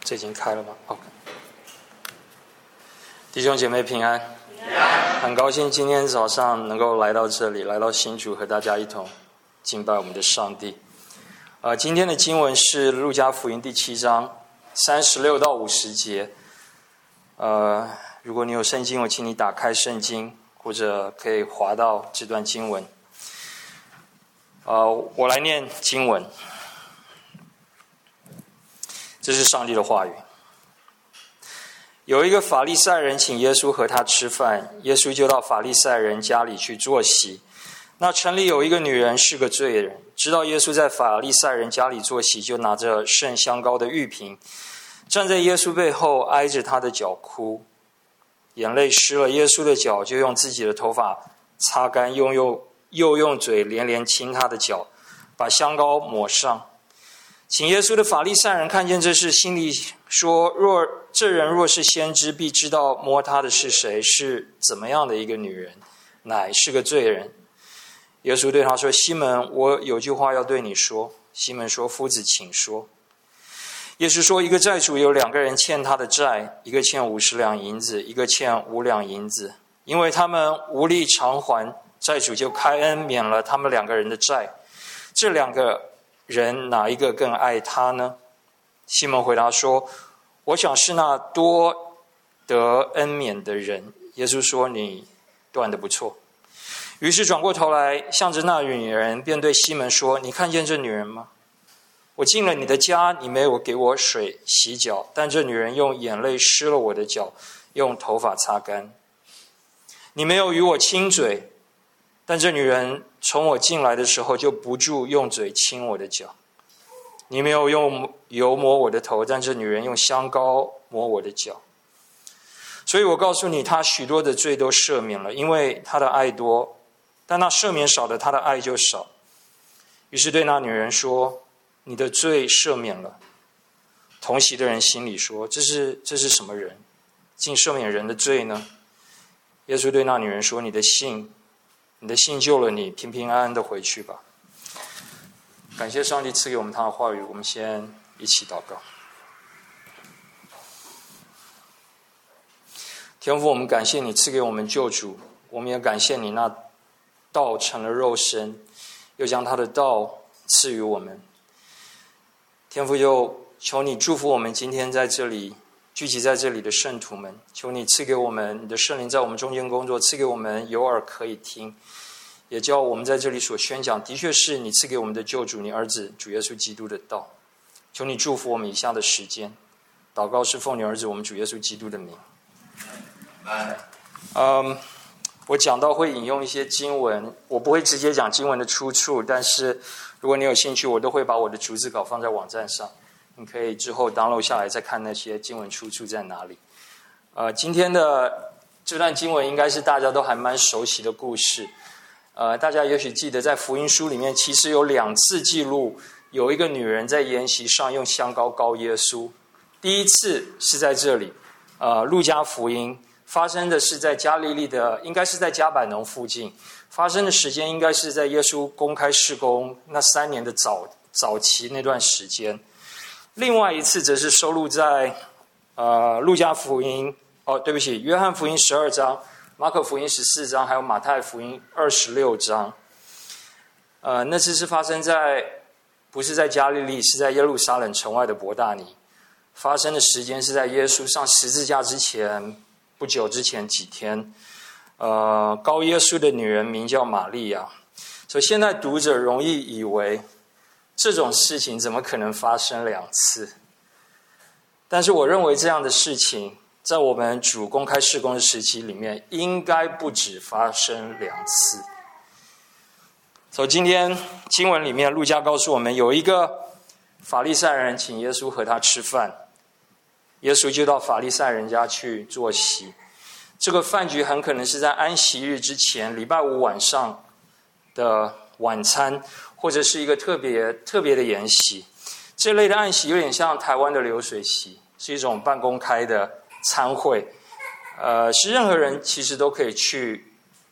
这已经开了吗 ？OK。弟兄姐妹平安，很高兴今天早上能够来到这里，来到新竹和大家一同敬拜我们的上帝。今天的经文是路加福音第7章36到50节。如果你有圣经，我请你打开圣经，或者可以滑到这段经文。我来念经文。这是上帝的话语。有一个法利赛人请耶稣和他吃饭，耶稣就到法利赛人家里去坐席。那城里有一个女人是个罪人，知道耶稣在法利赛人家里坐席，就拿着盛香膏的玉瓶，站在耶稣背后，挨着他的脚哭，眼泪湿了耶稣的脚，就用自己的头发擦干，又用嘴连连亲他的脚，把香膏抹上。请耶稣的法利赛人看见这事，心里说：这人若是先知，必知道摸他的是谁，是怎么样的一个女人，乃是个罪人。耶稣对他说：西门，我有句话要对你说。西门说：夫子，请说。耶稣说：一个债主有2个人欠他的债，一个欠50两银子，一个欠5两银子。因为他们无力偿还，债主就开恩免了他们2个人的债。这2个人哪一个更爱他呢？西门回答说：我想是那多得恩免的人。耶稣说：你断得不错。于是转过头来向着那女人，便对西门说：你看见这女人吗？我进了你的家，你没有给我水洗脚，但这女人用眼泪湿了我的脚，用头发擦干。你没有与我亲嘴，但这女人从我进来的时候就不住用嘴亲我的脚。你没有用油抹我的头，但这女人用香膏抹我的脚。所以我告诉你，她许多的罪都赦免了，因为她的爱多；但那赦免少的，她的爱就少。于是对那女人说：你的罪赦免了。同席的人心里说：这是什么人，竟赦免人的罪呢？耶稣对那女人说：你的信救了你，平平安安的回去吧。感谢上帝赐给我们他的话语，我们先一起祷告。天父，我们感谢你赐给我们救主，我们也感谢你那道成了肉身，又将他的道赐予我们。天父，又求你祝福我们今天在这里聚集在这里的圣徒们，求你赐给我们你的圣灵在我们中间工作，赐给我们有耳可以听，也叫我们在这里所宣讲的确是你赐给我们的救主，你儿子主耶稣基督的道。求你祝福我们以下的时间，祷告是奉你儿子我们主耶稣基督的名。我讲到会引用一些经文，我不会直接讲经文的出处，但是如果你有兴趣，我都会把我的逐字稿放在网站上，你可以之后 download 下来再看那些经文出处在哪里。今天的这段经文应该是大家都还蛮熟悉的故事。大家也许记得在福音书里面其实有2次记录有一个女人在筵席上用香膏膏耶稣。第一次是在这里，路加福音发生的是在加利利的，应该是在加百农附近，发生的时间应该是在耶稣公开事工那3年的早期那段时间。另外一次则是收录在路加福音约翰福音12章、马可福音14章，还有马太福音26章。那次是发生在不是在加利利，是在耶路撒冷城外的伯大尼。发生的时间是在耶稣上十字架之前不久之前几天。膏耶稣的女人名叫玛利亚。所以现在读者容易以为这种事情怎么可能发生2次？但是我认为这样的事情在我们主公开事工的时期里面应该不止发生2次。所以今天经文里面路加告诉我们，有一个法利赛人请耶稣和他吃饭，耶稣就到法利赛人家去坐席。这个饭局很可能是在安息日之前，礼拜5晚上的晚餐，或者是一个特别的筵席。这类的宴席有点像台湾的流水席，是一种半公开的餐会，是任何人其实都可以去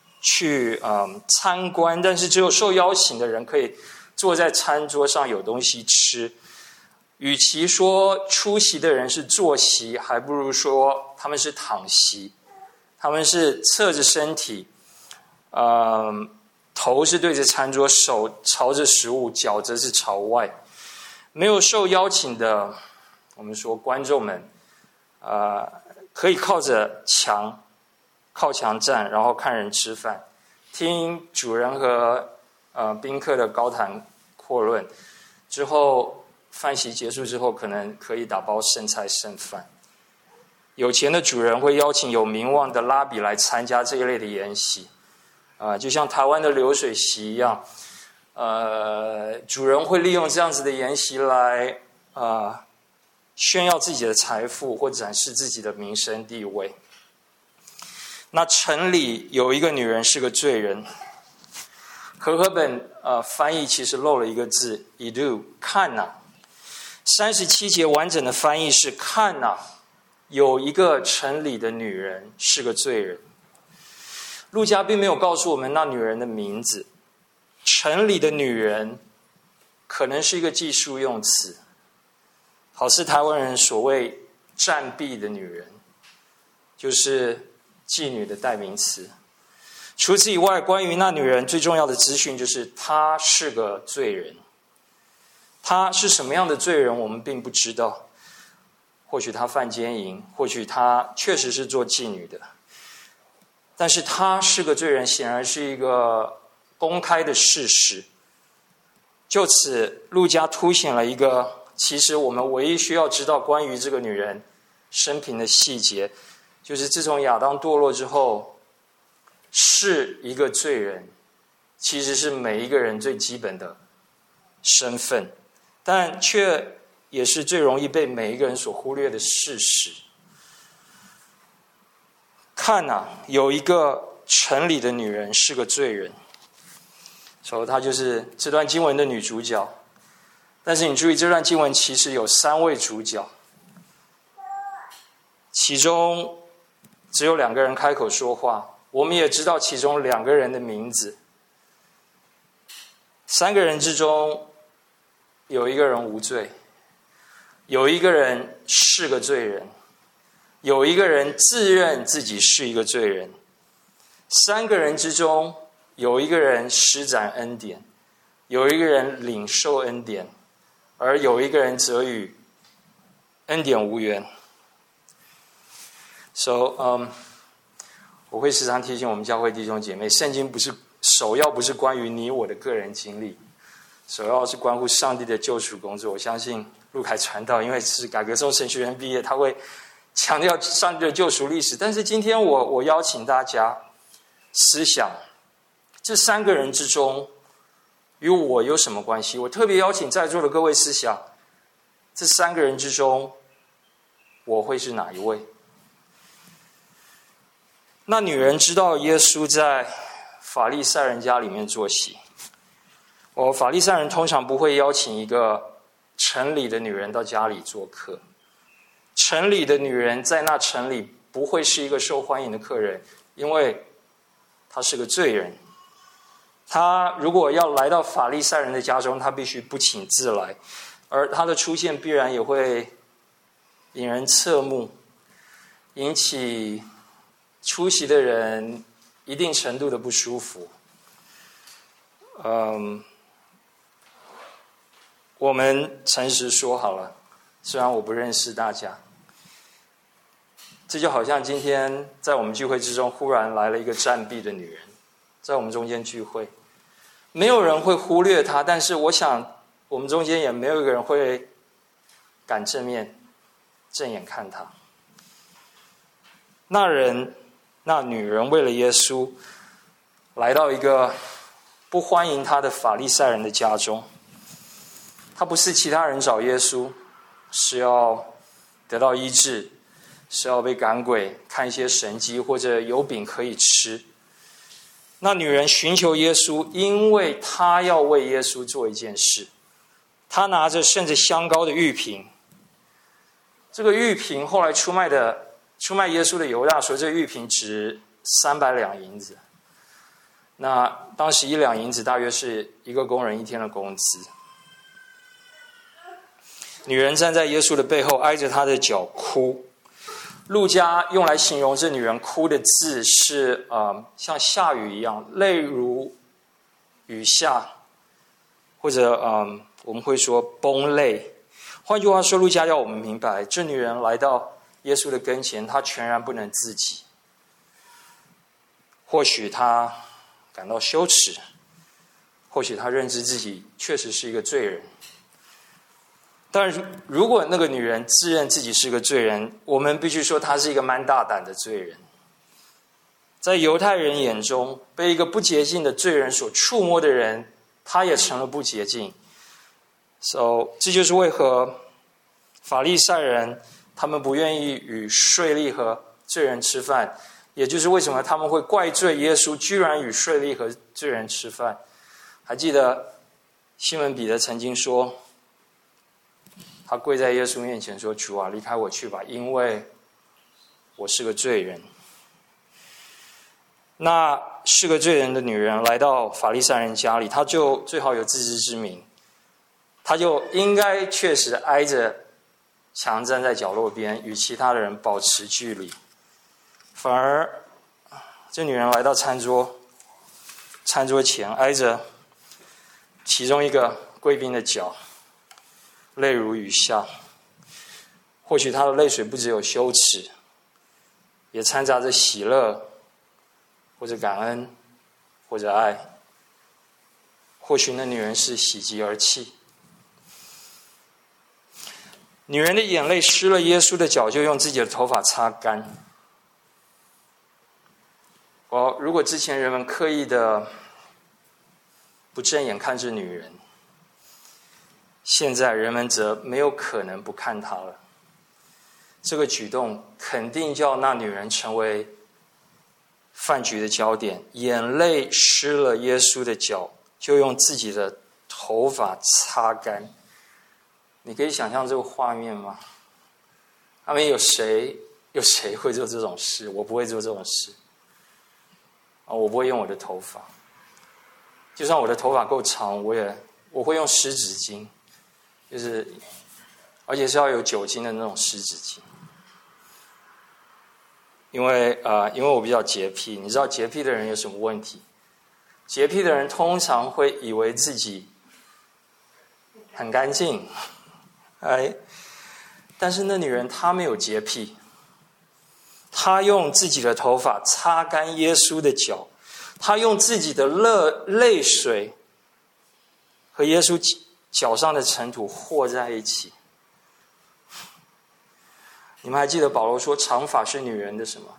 参观，但是只有受邀请的人可以坐在餐桌上有东西吃。 与其说出席的人是坐席，还不如说他们是躺席。他们是侧着身体，头是对着餐桌，手朝着食物，脚则是朝外。没有受邀请的，我们说观众们，可以靠墙站，然后看人吃饭，听主人和宾客的高谈阔论。之后饭席结束之后，可能可以打包剩菜剩饭。有钱的主人会邀请有名望的拉比来参加这一类的筵席，就像台湾的流水席一样，主人会利用这样子的筵席来炫耀自己的财富或展示自己的名声地位。那城里有一个女人是个罪人，和合本翻译其实漏了一个字 idu 看哪，37节完整的翻译是看哪，有一个城里的女人是个罪人。路加并没有告诉我们那女人的名字，城里的女人可能是一个技术用词，好似台湾人所谓暂避的女人，就是妓女的代名词。除此以外，关于那女人最重要的资讯就是她是个罪人。她是什么样的罪人我们并不知道，或许她犯奸淫，或许她确实是做妓女的，但是她是个罪人显然是一个公开的事实。就此路加凸显了一个其实我们唯一需要知道关于这个女人生平的细节，就是自从亚当堕落之后，是一个罪人其实是每一个人最基本的身份，但却也是最容易被每一个人所忽略的事实。看哪，有一个城里的女人是个罪人，所以她就是这段经文的女主角。但是你注意，这段经文其实有3位主角，其中只有2个人开口说话，我们也知道其中2个人的名字。3个人之中有1个人无罪，有1个人是个罪人，有1个人自认自己是一个罪人。3个人之中有1个人施展恩典，有1个人领受恩典，而有1个人则与恩典无缘。我会时常提醒我们教会弟兄姐妹，圣经首要不是关于你我的个人经历，首要是关乎上帝的救赎工作。我相信路凯传道因为是改革宗神学院毕业，他会强调上帝的救赎历史。但是今天我邀请大家思想，这3个人之中与我有什么关系？我特别邀请在座的各位思想，这3个人之中我会是哪一位？那女人知道耶稣在法利赛人家里面坐席。法利赛人通常不会邀请一个城里的女人到家里做客，城里的女人在那城里不会是一个受欢迎的客人，因为她是个罪人。她如果要来到法利赛人的家中，她必须不请自来，而她的出现必然也会引人侧目，引起出席的人一定程度的不舒服。我们诚实说好了，虽然我不认识大家，这就好像今天在我们聚会之中忽然来了一个暂避的女人，在我们中间聚会，没有人会忽略她，但是我想我们中间也没有一个人会敢正眼看她。那女人为了耶稣来到一个不欢迎她的法利赛人的家中。她不是其他人找耶稣是要得到医治，是要被赶鬼，看一些神迹，或者有饼可以吃。那女人寻求耶稣，因为她要为耶稣做一件事。她拿着盛着香膏的玉瓶，这个玉瓶后来出卖耶稣的犹大说，这个玉瓶值300两银子。那当时1两银子大约是一个工人1天的工资。 女人站在耶稣的背后，挨着他的脚哭。路加用来形容这女人哭的字是像下雨一样，泪如雨下，或者我们会说崩泪。换句话说，路加要我们明白，这女人来到耶稣的跟前，她全然不能自己。或许她感到羞耻，或许她认知自己确实是一个罪人。但如果那个女人自认自己是个罪人，我们必须说她是一个蛮大胆的罪人。在犹太人眼中，被一个不洁净的罪人所触摸的人，他也成了不洁净。这就是为何法利赛人他们不愿意与税吏和罪人吃饭，也就是为什么他们会怪罪耶稣居然与税吏和罪人吃饭。还记得西门彼得曾经说，他跪在耶稣面前说：“主啊，离开我去吧，因为我是个罪人。”那是个罪人的女人来到法利赛人家里，她就最好有自知之明，她就应该确实挨着墙站在角落边，与其他的人保持距离。反而这女人来到餐桌前，挨着其中一个贵宾的脚，泪如雨下。或许她的泪水不只有羞耻，也掺杂着喜乐，或者感恩，或者爱。或许那女人是喜极而泣。女人的眼泪湿了耶稣的脚，就用自己的头发擦干。如果之前人们刻意的不正眼看着女人，现在人们则没有可能不看她了。这个举动肯定叫那女人成为饭局的焦点。眼泪湿了耶稣的脚，就用自己的头发擦干。你可以想象这个画面吗？他们有谁会做这种事？我不会做这种事。我不会用我的头发，就算我的头发够长，我会用湿纸巾，而且是要有酒精的那种湿纸巾。因为我比较洁癖，你知道洁癖的人有什么问题？洁癖的人通常会以为自己很干净，但是那女人她没有洁癖，她用自己的头发擦干耶稣的脚，她用自己的泪水和耶稣脚上的尘土和在一起。你们还记得保罗说长发是女人的什么？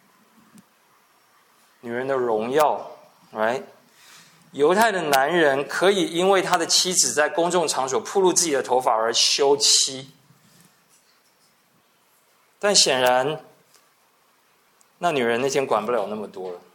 女人的荣耀 right？ 犹太的男人可以因为他的妻子在公众场所暴露自己的头发而休妻，但显然那女人那天管不了那么多了。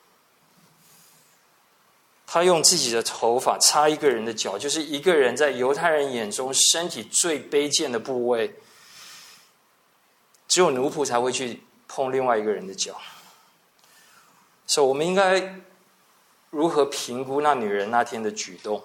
她用自己的头发擦一个人的脚，就是一个人在犹太人眼中身体最卑贱的部位，只有奴仆才会去碰另外一个人的脚。所以我们应该如何评估那女人那天的举动？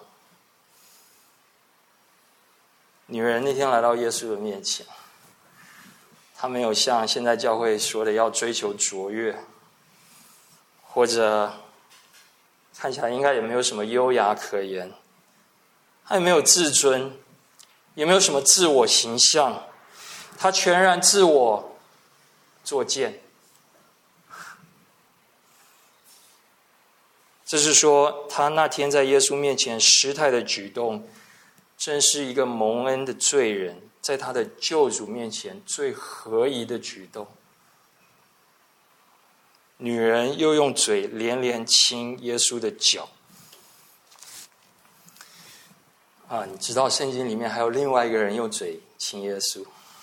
女人那天来到耶稣的面前，她没有像现在教会说的要追求卓越，或者看起来应该也没有什么优雅可言，她也没有自尊，也没有什么自我形象，她全然自我作践。这是说，他那天在耶稣面前失态的举动，正是一个蒙恩的罪人在他的救主面前最合宜的举动。女人又用嘴连连亲耶稣的脚。你知道圣经里面还有另外一个人用嘴亲耶稣，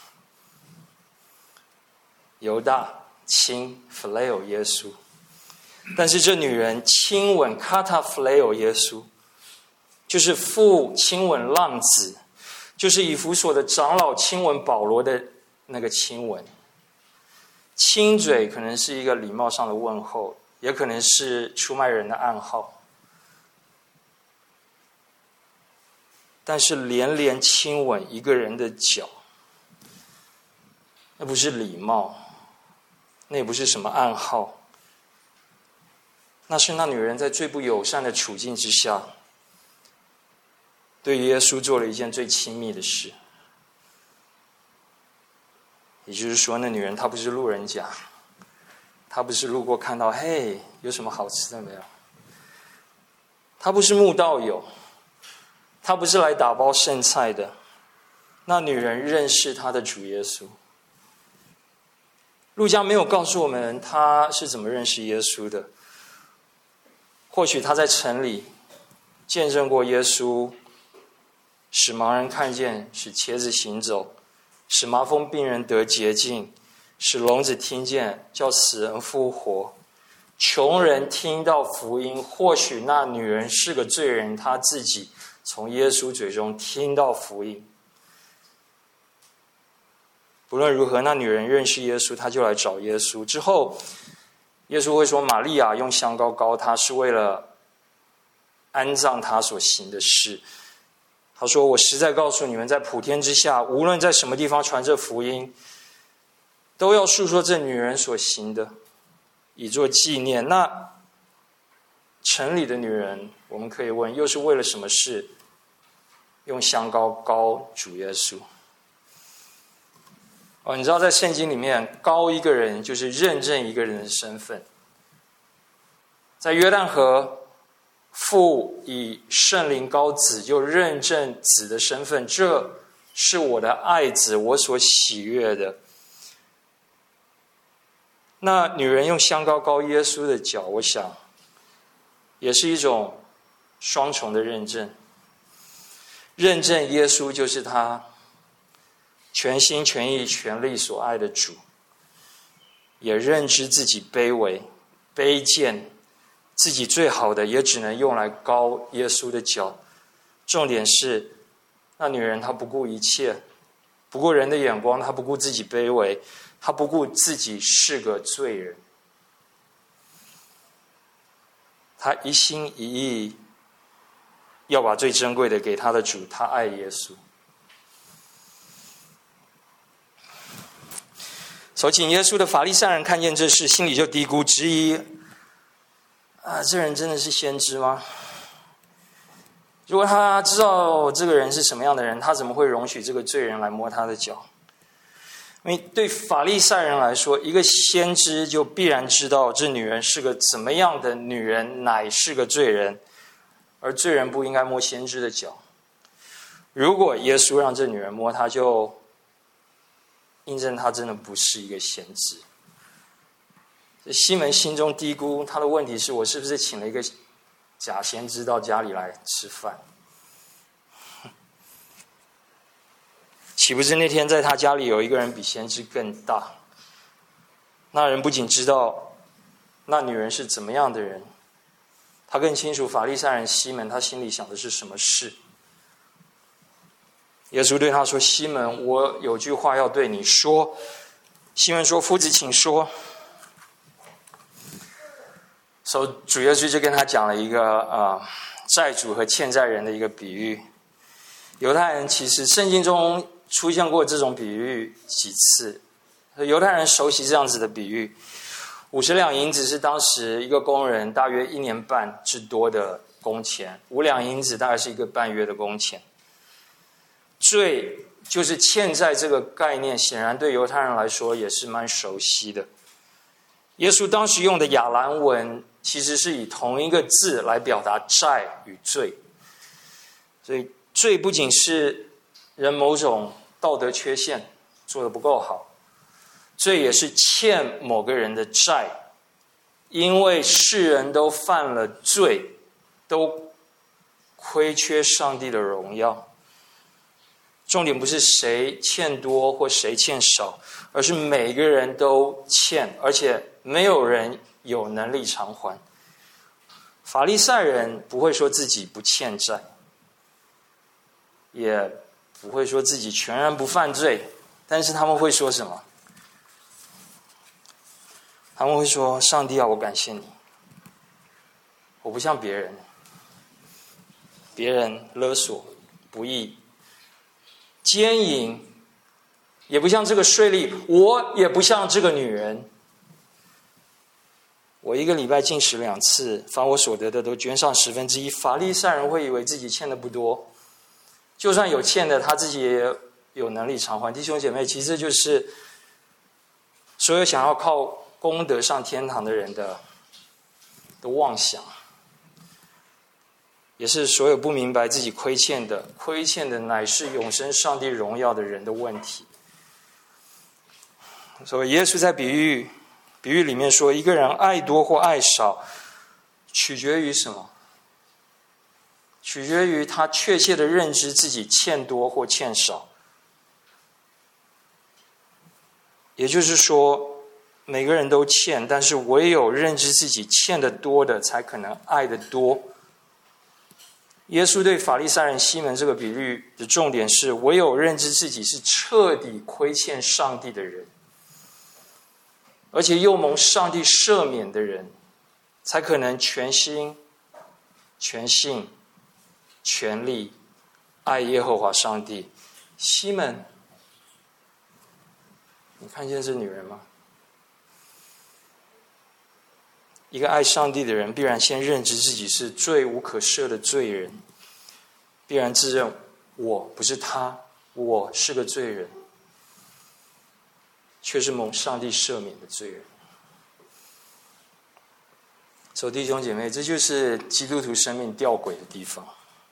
犹大亲 phileo 耶稣。但是这女人亲吻 kata phileo 耶稣，就是父亲吻浪子，就是以弗所的长老亲吻保罗的那个亲吻。亲嘴可能是一个礼貌上的问候，也可能是出卖人的暗号。 但是连连亲吻一个人的脚，那不是礼貌，那也不是什么暗号，那是那女人在最不友善的处境之下，对耶稣做了一件最亲密的事。也就是说，那女人她不是路人甲，她不是路过看到，嘿，有什么好吃的没有？她不是慕道友，她不是来打包剩菜的。那女人认识她的主耶稣。路加没有告诉我们她是怎么认识耶稣的。或许她在城里见证过耶稣，使盲人看见，使瘸子行走，使麻风病人得洁净，使聋子听见，叫死人复活，穷人听到福音。或许那女人是个罪人，她自己从耶稣嘴中听到福音。不论如何，那女人认识耶稣，她就来找耶稣。之后耶稣会说，玛利亚用香膏膏他，是为了安葬他所行的事。他说，我实在告诉你们，在普天之下，无论在什么地方传这福音，都要述说这女人所行的，以作纪念。那城里的女人，我们可以问，又是为了什么事用香膏膏主耶稣？你知道在圣经里面，膏一个人就是认证一个人的身份。在约旦河，父以圣灵膏子，就认证子的身份，这是我的爱子，我所喜悦的。那女人用香膏膏耶稣的脚，我想也是一种双重的认证。认证耶稣就是他全心全意全力所爱的主，也认知自己卑微卑贱，自己最好的也只能用来膏耶稣的脚。重点是那女人她不顾一切，不顾人的眼光，她不顾自己卑微，她不顾自己是个罪人，她一心一意要把最珍贵的给她的主。她爱耶稣。走近耶稣的法利赛人看见这事，心里就嘀咕质疑，这人真的是先知吗？如果他知道这个人是什么样的人，他怎么会容许这个罪人来摸他的脚？因为对法利赛人来说，一个先知就必然知道这女人是个怎么样的女人，乃是个罪人，而罪人不应该摸先知的脚。如果耶稣让这女人摸他，就印证他真的不是一个先知。西门心中嘀咕，他的问题是，我是不是请了一个假先知到家里来吃饭？岂不知那天在他家里有一个人比先知更大。那人不仅知道那女人是怎么样的人，他更清楚法利赛人西门他心里想的是什么事。耶稣对他说，西门，我有句话要对你说。西门说，夫子请说。主耶稣就跟他讲了一个债主和欠债人的一个比喻。犹太人其实圣经中出现过这种比喻几次，犹太人熟悉这样子的比喻。50两银子是当时一个工人大约1年半之多的工钱，5两银子大概是1个半月的工钱。罪就是欠债这个概念，显然对犹太人来说也是蛮熟悉的。耶稣当时用的亚兰文其实是以同一个字来表达债与罪，所以罪不仅是人某种道德缺陷做得不够好，罪也是欠某个人的债，因为世人都犯了罪，都亏缺上帝的荣耀。重点不是谁欠多或谁欠少，而是每个人都欠，而且没有人有能力偿还。法利赛人不会说自己不欠债，也不会说自己全然不犯罪，但是他们会说什么？他们会说，上帝啊，我感谢你，我不像别人勒索不义、奸淫，也不像这个税吏，我也不像这个女人。我一个礼拜禁食2次，凡我所得的都捐上1/10。法利赛人会以为自己欠的不多，就算有欠的，他自己也有能力偿还。弟兄姐妹，其实这就是所有想要靠功德上天堂的人的妄想，也是所有不明白自己亏欠的乃是永生上帝荣耀的人的问题。所以耶稣在比喻里面说，一个人爱多或爱少，取决于什么？取决于他确切的认知自己欠多或欠少。也就是说，每个人都欠，但是唯有认知自己欠得多的，才可能爱得多。耶稣对法利赛人西门这个比喻的重点是，唯有认知自己是彻底亏欠上帝的人，而且又蒙上帝赦免的人，才可能全心、全性、全力爱耶和华上帝。西门，你看见这女人吗？一个爱上帝的人，必然先认知自己是罪无可赦的罪人，必然自认我不是他，我是个罪人，却是蒙上帝赦免的罪人。所以弟兄姐妹，这就是基督徒生命吊诡的地方。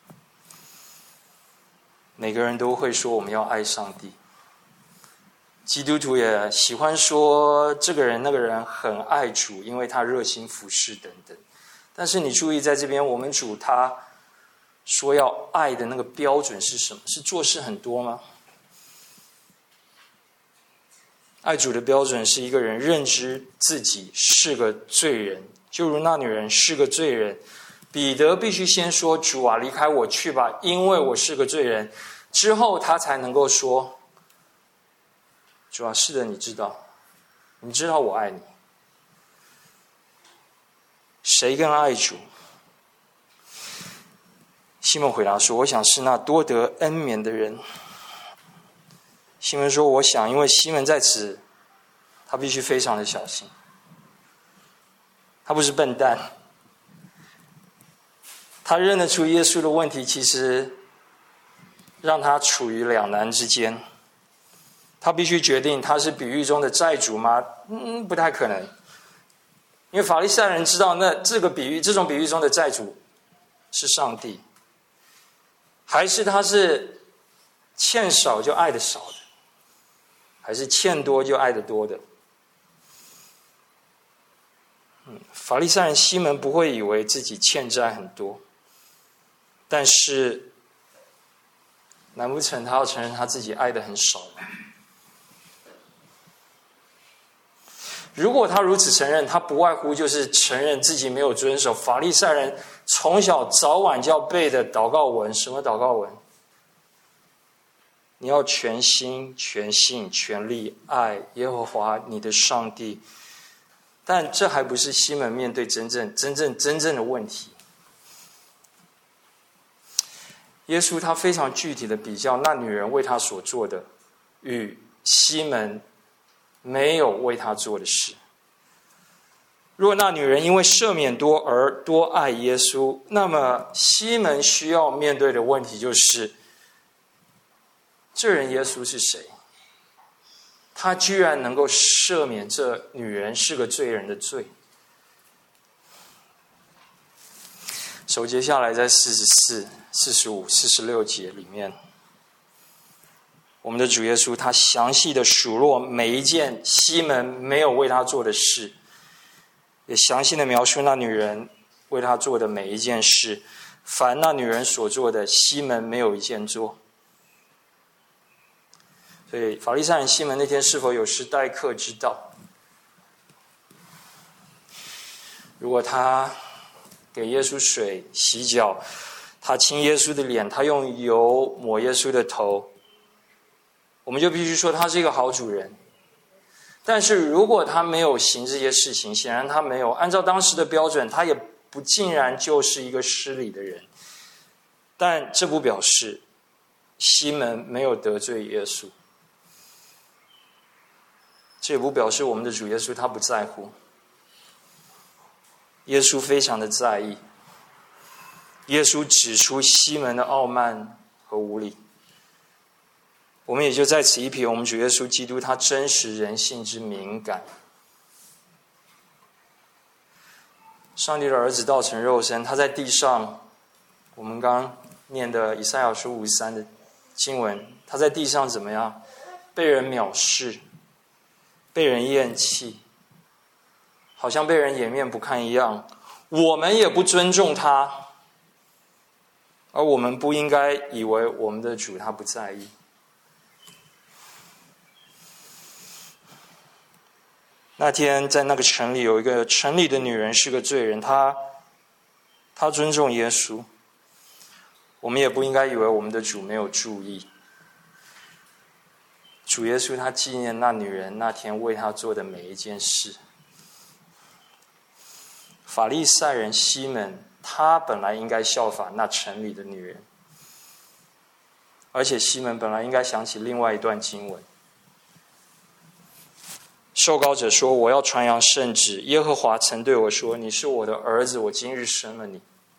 每个人都会说我们要爱上帝，基督徒也喜欢说这个人那个人很爱主，因为他热心服侍等等。但是你注意，在这边我们主他说要爱的那个标准是什么？是做事很多吗？爱主的标准是一个人认知自己是个罪人，就如那女人是个罪人。彼得必须先说，主啊，离开我去吧，因为我是个罪人。之后他才能够说，主啊，是的，你知道我爱你。谁更爱主？西门回答说，我想是那多得恩免的人。西门说，我想，因为西门在此，他必须非常的小心。他不是笨蛋，他认得出耶稣的问题，其实让他处于两难之间。他必须决定他是比喻中的债主吗？不太可能，因为法利赛人知道，那这种比喻中的债主是上帝，还是他是欠少就爱的少的，还是欠多就爱的多的？法利赛人西门不会以为自己欠债很多，但是难不成他要承认他自己爱的很少吗？如果他如此承认，他不外乎就是承认自己没有遵守法利赛人从小早晚就要背的祷告文。什么祷告文？你要全心、全性、全力爱耶和华你的上帝。但这还不是西门面对真正的问题。耶稣他非常具体的比较那女人为他所做的，与西门没有为他做的事。若那女人因为赦免多而多爱耶稣，那么西门需要面对的问题就是：这人耶稣是谁？他居然能够赦免这女人是个罪人的罪。首接下来在44、45、46节里面，我们的主耶稣他详细的数落每一件西门没有为他做的事，也详细的描述那女人为他做的每一件事。凡那女人所做的，西门没有一件做。所以法利赛人西门那天是否有事待客之道？如果他给耶稣水洗脚，他亲耶稣的脸，他用油抹耶稣的头，我们就必须说他是一个好主人。但是如果他没有行这些事情，显然他没有按照当时的标准，他也不尽然就是一个失礼的人。但这不表示西门没有得罪耶稣。这也不表示我们的主耶稣他不在乎，耶稣非常的在意。耶稣指出西门的傲慢和无礼，我们也就在此一瞥我们主耶稣基督他真实人性之敏感。上帝的儿子道成肉身，他在地上，我们刚刚念的以赛亚书53的经文，他在地上怎么样？被人藐视，被人厌弃，好像被人掩面不看一样。我们也不尊重他，而我们不应该以为我们的主他不在意。那天在那个城里有一个城里的女人是个罪人，她尊重耶稣，我们也不应该以为我们的主没有注意。主耶稣他纪念那女人那天为他做的每一件事。法利赛人西门，他本来应该效法那城里的女人，而且西门本来应该想起另外一段经文。受膏者说：“我要传扬圣旨，耶和华曾对我说，你是我的儿子，我今日生了你。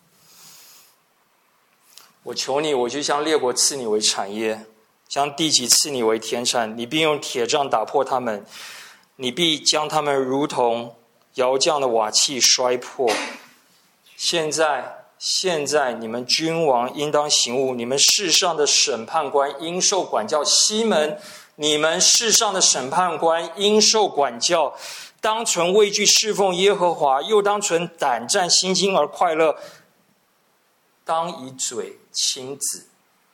我求你，我就将列国赐你为产业，将地级赐你为田产，你必用铁杖打破他们，你必将他们如同窑匠的瓦器摔破。现在你们君王应当醒悟，你们世上的审判官应受管教。西门，你们世上的审判官应受管教，当存畏惧侍奉耶和华，又当存胆战心惊而快乐，当以嘴亲子。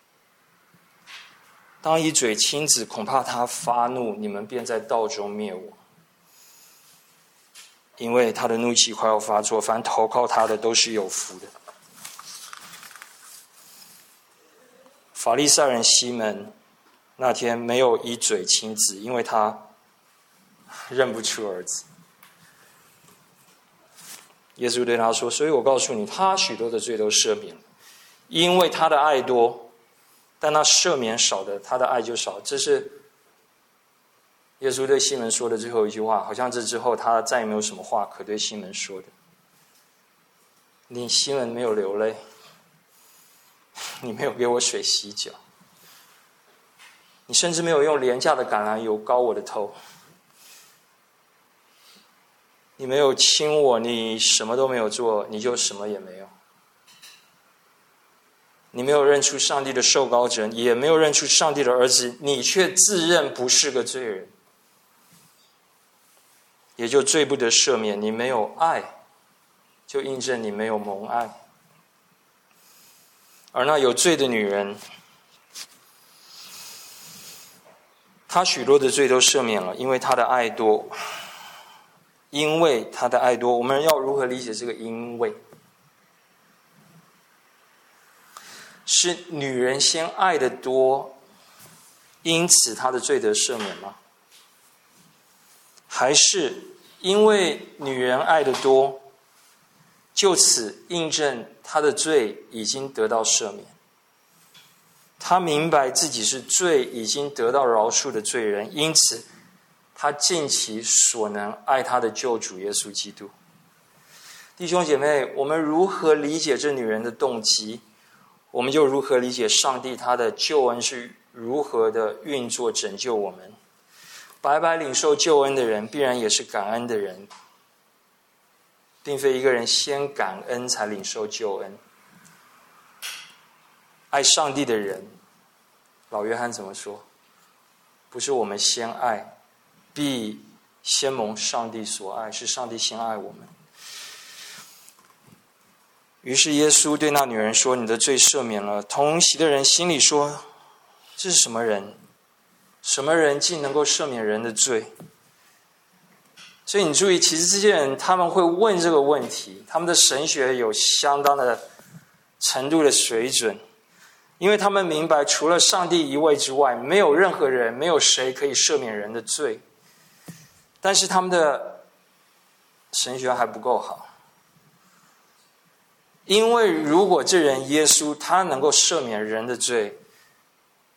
当以嘴亲子，恐怕他发怒，你们便在道中灭我。因为他的怒气快要发作，凡投靠他的都是有福的。”法利赛人西门那天没有以嘴亲子，因为他认不出儿子。耶稣对他说：“所以我告诉你，他许多的罪都赦免了，因为他的爱多，但那赦免少的，他的爱就少。”这是耶稣对西门说的最后一句话，好像这之后他再也没有什么话可对西门说的。你西门没有流泪，你没有给我水洗脚，你甚至没有用廉价的橄榄油膏我的头，你没有亲我，你什么都没有做，你就什么也没有。你没有认出上帝的受膏者，也没有认出上帝的儿子，你却自认不是个罪人，也就罪不得赦免。你没有爱，就印证你没有蒙爱。而那有罪的女人，她许多的罪都赦免了，因为她的爱多。因为她的爱多，我们要如何理解这个因为？是女人先爱的多，因此她的罪得赦免吗？还是因为女人爱的多，就此印证她的罪已经得到赦免？她明白自己是罪已经得到饶恕的罪人，因此她尽其所能爱她的救主耶稣基督。弟兄姐妹，我们如何理解这女人的动机，我们就如何理解上帝他的救恩是如何的运作拯救我们。白白领受救恩的人必然也是感恩的人，并非一个人先感恩才领受救恩。爱上帝的人，老约翰怎么说？不是我们先爱，必先蒙上帝所爱，是上帝先爱我们。于是耶稣对那女人说：“你的罪赦免了。”同席的人心里说：“这是什么人？什么人竟能够赦免人的罪？”所以你注意，其实这些人他们会问这个问题，他们的神学有相当的程度的水准，因为他们明白除了上帝一位之外，没有任何人，没有谁可以赦免人的罪。但是他们的神学还不够好，因为如果这人耶稣他能够赦免人的罪，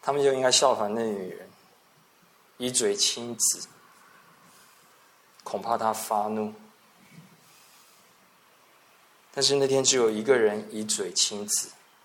他们就应该效仿那女人，以嘴亲子，恐怕他发怒。但是那天只有一个人以嘴亲子。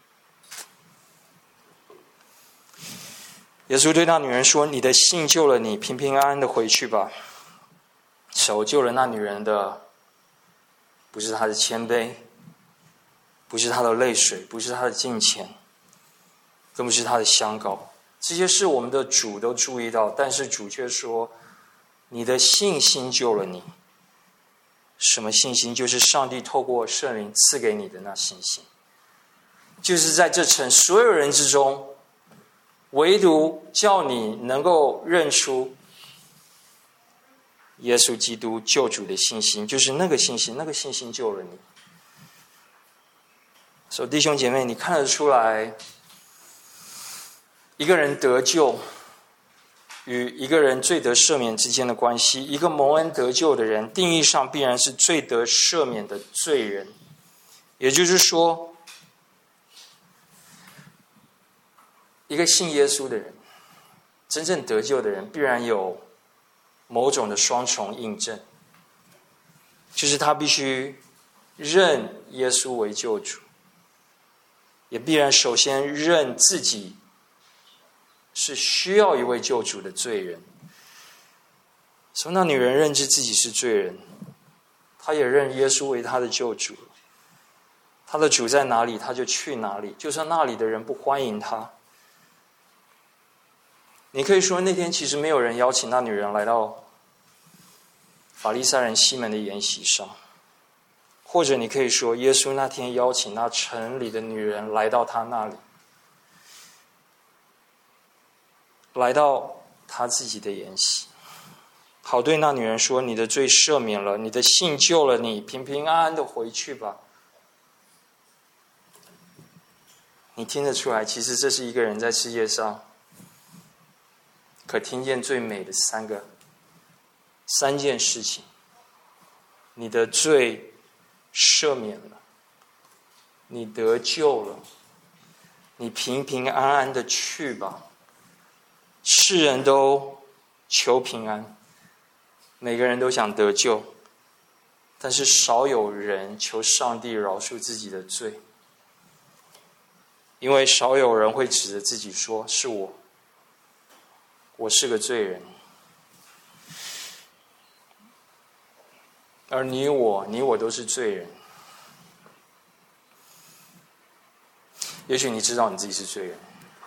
耶稣对那女人说：“你的信救了你，平平安安的回去吧。”手救了那女人的，不是她的谦卑，不是她的泪水，不是她的金钱，更不是她的香膏。这些事我们的主都注意到，但是主却说：“你的信心救了你。”什么信心？就是上帝透过圣灵赐给你的那信心。就是在这城所有人之中，唯独叫你能够认出耶稣基督救主的信心，就是那个信心，那个信心救了你。所以弟兄姐妹，你看得出来，一个人得救与一个人罪得赦免之间的关系。一个蒙恩得救的人，定义上必然是罪得赦免的罪人。也就是说，一个信耶稣的人，真正得救的人，必然有某种的双重印证，就是他必须认耶稣为救主，也必然首先认自己是需要一位救主的罪人。所以那女人认知自己是罪人，她也认耶稣为她的救主。她的主在哪里，她就去哪里，就算那里的人不欢迎她。你可以说那天其实没有人邀请那女人来到法利赛人西门的筵席上，或者你可以说耶稣那天邀请那城里的女人来到他那里，来到他自己的筵席，好对那女人说：“你的罪赦免了，你的信救了你，平平安安的回去吧。”你听得出来，其实这是一个人在世界上可听见最美的三件事情：你的罪赦免了，你得救了，你平平安安的去吧。世人都求平安，每个人都想得救，但是少有人求上帝饶恕自己的罪，因为少有人会指着自己说：“是我是个罪人。”而你我都是罪人。也许你知道你自己是罪人，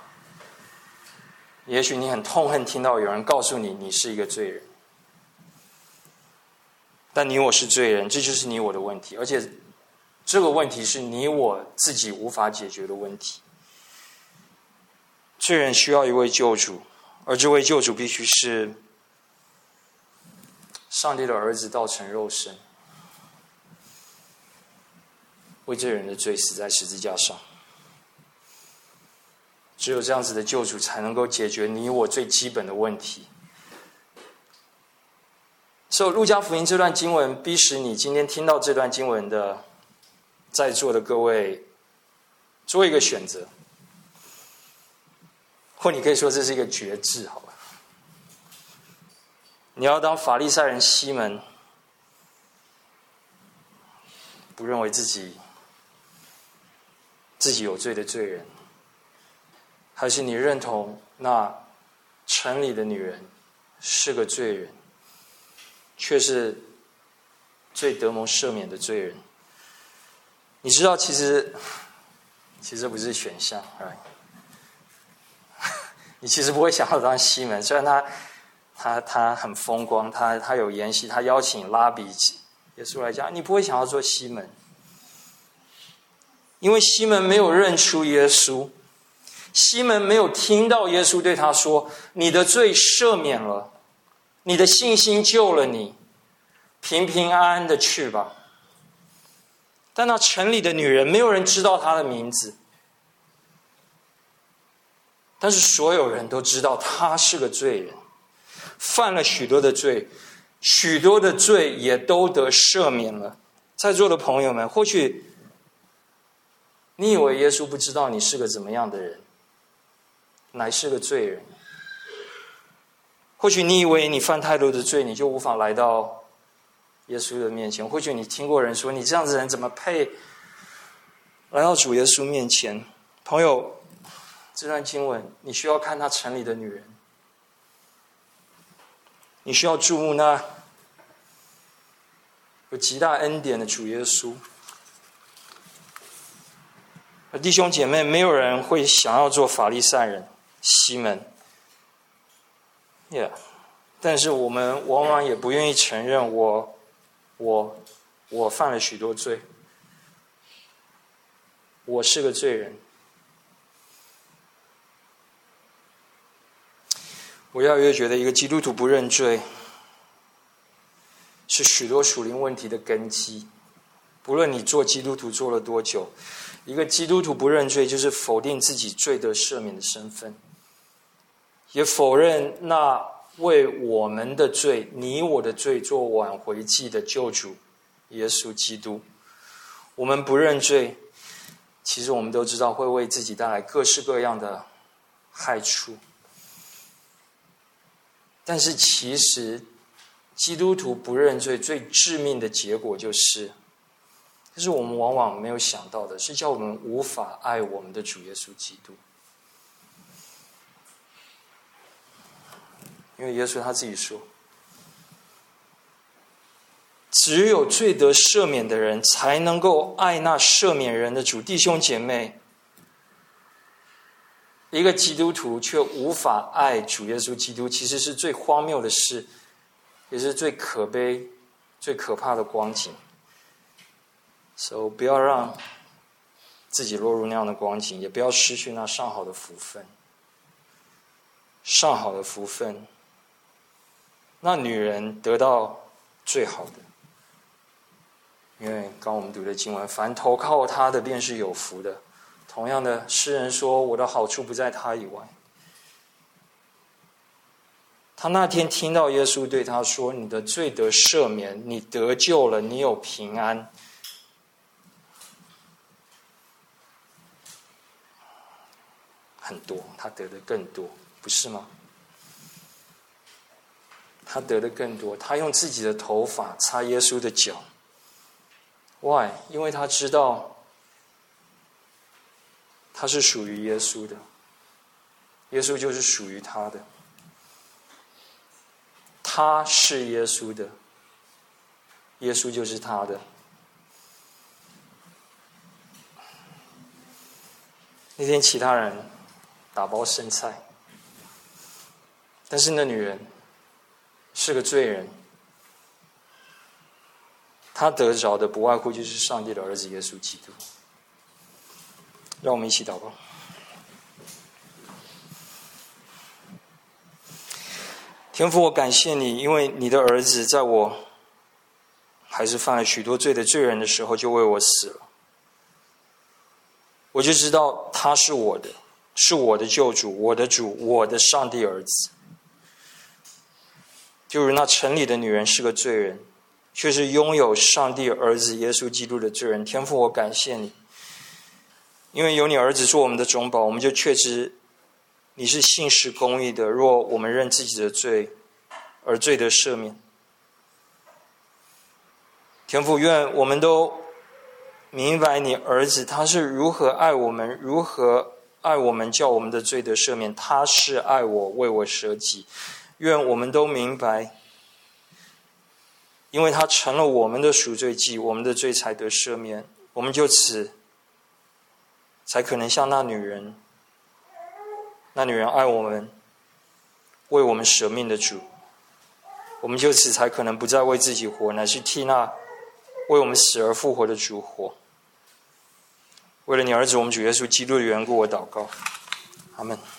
也许你很痛恨听到有人告诉你你是一个罪人，但你我是罪人，这就是你我的问题，而且这个问题是你我自己无法解决的问题。罪人需要一位救主，而这位救主必须是上帝的儿子道成肉身，为罪人的罪死在十字架上。只有这样子的救主才能够解决你我最基本的问题。所以路加福音这段经文逼使你今天听到这段经文的在座的各位做一个选择，或你可以说这是一个决志，好吧？你要当法利赛人西门，不认为自己有罪的罪人，还是你认同那城里的女人是个罪人，却是最得蒙赦免的罪人？你知道其实这不是选项，你其实不会想要当西门，虽然他很风光，他有筵席，他邀请拉比耶稣来讲，你不会想要做西门，因为西门没有认出耶稣，西门没有听到耶稣对他说：“你的罪赦免了，你的信心救了你，平平安安的去吧。”但那城里的女人，没有人知道她的名字，但是所有人都知道她是个罪人，犯了许多的罪，许多的罪也都得赦免了。在座的朋友们，或许你以为耶稣不知道你是个怎么样的人， 乃是个罪人。或许你以为你犯太多的罪，你就无法来到耶稣的面前。或许你听过人说，你这样子的人怎么配来到主耶稣面前？朋友，这段经文你需要看他城里的女人，你需要注目那有极大恩典的主耶稣。而弟兄姐妹，没有人会想要做法利赛人西门，但是我们往往也不愿意承认我犯了许多罪，我是个罪人。我越来越觉得，一个基督徒不认罪，是许多属灵问题的根基。不论你做基督徒做了多久，一个基督徒不认罪，就是否定自己罪得赦免的身份，也否认那为我们的罪，你我的罪做挽回祭的救主耶稣基督。我们不认罪，其实我们都知道会为自己带来各式各样的害处。但是其实基督徒不认罪最致命的结果就是我们往往没有想到的，是叫我们无法爱我们的主耶稣基督。因为耶稣他自己说，只有罪得赦免的人才能够爱那赦免人的主。弟兄姐妹，一个基督徒却无法爱主耶稣基督，其实是最荒谬的事，也是最可悲最可怕的光景。不要让自己落入那样的光景，也不要失去那上好的福分。上好的福分，那女人得到最好的，因为刚我们读的经文，凡投靠他的便是有福的。同样的，诗人说，我的好处不在他以外。他那天听到耶稣对他说，你的罪得赦免，你得救了，你有平安。很多，他得的更多，不是吗？他得的更多，他用自己的头发擦耶稣的脚。Why？ 因为他知道他是属于耶稣的，耶稣就是属于他的，他是耶稣的，耶稣就是他的。那天其他人打包生菜，但是那女人是个罪人，她得着的不外乎就是上帝的儿子耶稣基督。让我们一起祷告。天父，我感谢你，因为你的儿子在我还是犯了许多罪的罪人的时候就为我死了，我就知道他是我的，是我的救主，我的主，我的上帝儿子。就如那城里的女人是个罪人，却是拥有上帝儿子耶稣基督的罪人。天父，我感谢你，因为有你儿子做我们的中保，我们就确知你是信实公义的。若我们认自己的罪，而罪得赦免。天父，愿我们都明白你儿子他是如何爱我们，如何爱我们，叫我们的罪得赦免。他是爱我，为我舍己。愿我们都明白，因为他成了我们的赎罪祭，我们的罪才得赦免。我们就此才可能像那女人爱我们，为我们舍命的主。我们就此才可能不再为自己活，乃是替那为我们死而复活的主活。为了你儿子我们主耶稣基督的缘故，我祷告，阿们。